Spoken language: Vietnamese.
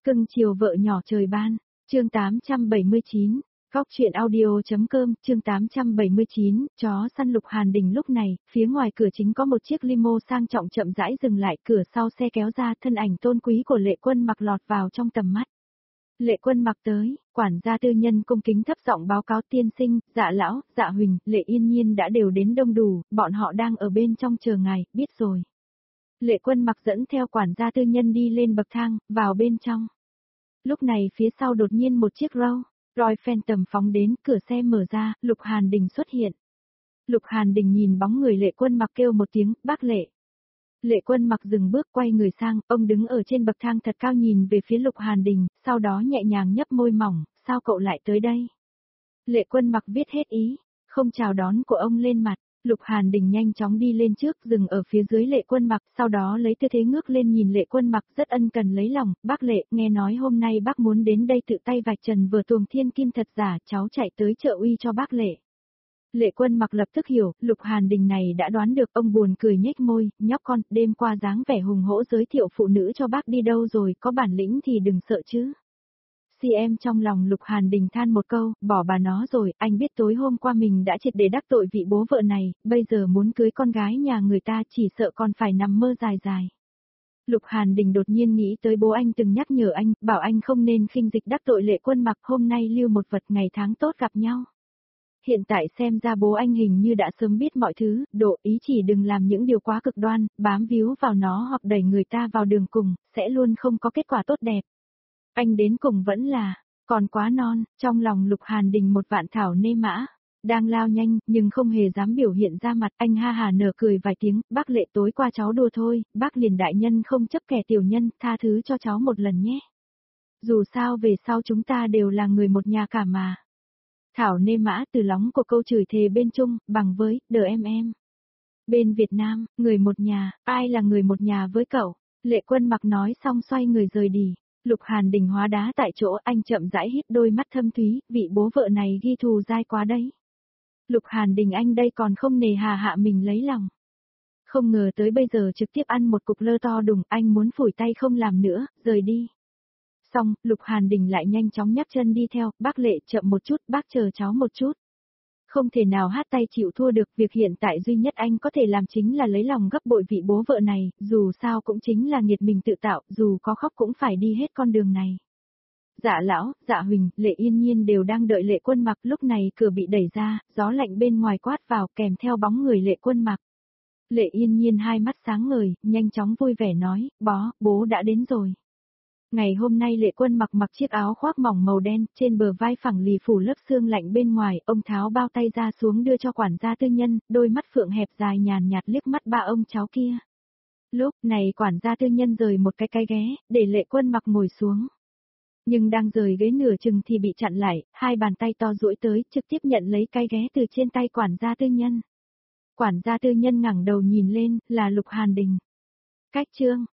Cưng chiều vợ nhỏ trời ban, chương 879, Góc chuyện audio.com, chương 879, chó săn Lục Hàn Đình. Lúc này, phía ngoài cửa chính có một chiếc limo sang trọng chậm rãi dừng lại, cửa sau xe kéo ra, thân ảnh tôn quý của Lệ Quân Mặc lọt vào trong tầm mắt. Lệ Quân Mặc tới, quản gia tư nhân cung kính thấp giọng báo cáo: tiên sinh, Dạ lão, Dạ Huỳnh, Lệ Yên Nhiên đã đều đến đông đủ, bọn họ đang ở bên trong chờ ngài, biết rồi. Lệ Quân Mặc dẫn theo quản gia tư nhân đi lên bậc thang, vào bên trong. Lúc này phía sau đột nhiên một chiếc Rolls Phantom phóng đến, cửa xe mở ra, Lục Hàn Đình xuất hiện. Lục Hàn Đình nhìn bóng người Lệ Quân Mặc kêu một tiếng: bác Lệ. Lệ Quân Mặc dừng bước quay người sang, ông đứng ở trên bậc thang thật cao nhìn về phía Lục Hàn Đình, sau đó nhẹ nhàng nhấp môi mỏng: sao cậu lại tới đây? Lệ Quân Mặc viết hết ý, không chào đón của ông lên mặt. Lục Hàn Đình nhanh chóng đi lên trước, dừng ở phía dưới Lệ Quân Mặc, sau đó lấy tư thế ngước lên nhìn Lệ Quân Mặc rất ân cần lấy lòng: bác Lệ, nghe nói hôm nay bác muốn đến đây tự tay vạch trần vừa tuồng thiên kim thật giả, cháu chạy tới trợ uy cho bác Lệ. Lệ Quân Mặc lập tức hiểu, Lục Hàn Đình này đã đoán được, ông buồn cười nhếch môi: nhóc con, đêm qua dáng vẻ hùng hổ giới thiệu phụ nữ cho bác đi đâu rồi, có bản lĩnh thì đừng sợ chứ. Em trong lòng Lục Hàn Đình than một câu: bỏ bà nó rồi, anh biết tối hôm qua mình đã triệt để đắc tội vị bố vợ này, bây giờ muốn cưới con gái nhà người ta chỉ sợ còn phải nằm mơ dài dài. Lục Hàn Đình đột nhiên nghĩ tới bố anh từng nhắc nhở anh, bảo anh không nên khinh dịch đắc tội Lệ Quân Mặc, hôm nay lưu một vật ngày tháng tốt gặp nhau. Hiện tại xem ra bố anh hình như đã sớm biết mọi thứ, độ ý chỉ đừng làm những điều quá cực đoan, bám víu vào nó hoặc đẩy người ta vào đường cùng, sẽ luôn không có kết quả tốt đẹp. Anh đến cùng vẫn là, còn quá non, trong lòng Lục Hàn Đình một vạn thảo nê mã, đang lao nhanh, nhưng không hề dám biểu hiện ra mặt, anh ha hà nở cười vài tiếng: bác Lệ, tối qua cháu đùa thôi, bác liền đại nhân không chấp kẻ tiểu nhân, tha thứ cho cháu một lần nhé. Dù sao về sau chúng ta đều là người một nhà cả mà. Thảo nê mã từ lóng của câu chửi thề bên Trung, bằng với, đờ em. Bên Việt Nam, người một nhà, ai là người một nhà với cậu? Lệ Quân Mặc nói xong xoay người rời đi. Lục Hàn Đình hóa đá tại chỗ, anh chậm rãi hít đôi mắt thâm thúy, vị bố vợ này ghi thù dai quá đấy. Lục Hàn Đình anh đây còn không nề hà hạ mình lấy lòng. Không ngờ tới bây giờ trực tiếp ăn một cục lơ to đùng, anh muốn phủi tay không làm nữa, rời đi. Xong, Lục Hàn Đình lại nhanh chóng nhắc chân đi theo: bác Lệ, chậm một chút, bác chờ cháu một chút. Không thể nào hát tay chịu thua được, việc hiện tại duy nhất anh có thể làm chính là lấy lòng gấp bội vị bố vợ này, dù sao cũng chính là nghiệt mình tự tạo, dù có khóc cũng phải đi hết con đường này. Dạ lão, Dạ Huỳnh, Lệ Yên Nhiên đều đang đợi Lệ Quân Mặc, lúc này cửa bị đẩy ra, gió lạnh bên ngoài quát vào kèm theo bóng người Lệ Quân Mặc. Lệ Yên Nhiên hai mắt sáng ngời, nhanh chóng vui vẻ nói: bố đã đến rồi. Ngày hôm nay Lệ Quân Mặc mặc chiếc áo khoác mỏng màu đen, trên bờ vai phẳng lì phủ lớp xương lạnh bên ngoài, ông tháo bao tay ra xuống đưa cho quản gia tư nhân, đôi mắt phượng hẹp dài nhàn nhạt liếc mắt ba ông cháu kia. Lúc này quản gia tư nhân rời một cái ghế, để Lệ Quân Mặc ngồi xuống. Nhưng đang rời ghế nửa chừng thì bị chặn lại, hai bàn tay to duỗi tới, trực tiếp nhận lấy cái ghế từ trên tay quản gia tư nhân. Quản gia tư nhân ngẩng đầu nhìn lên, là Lục Hàn Đình. Cách chương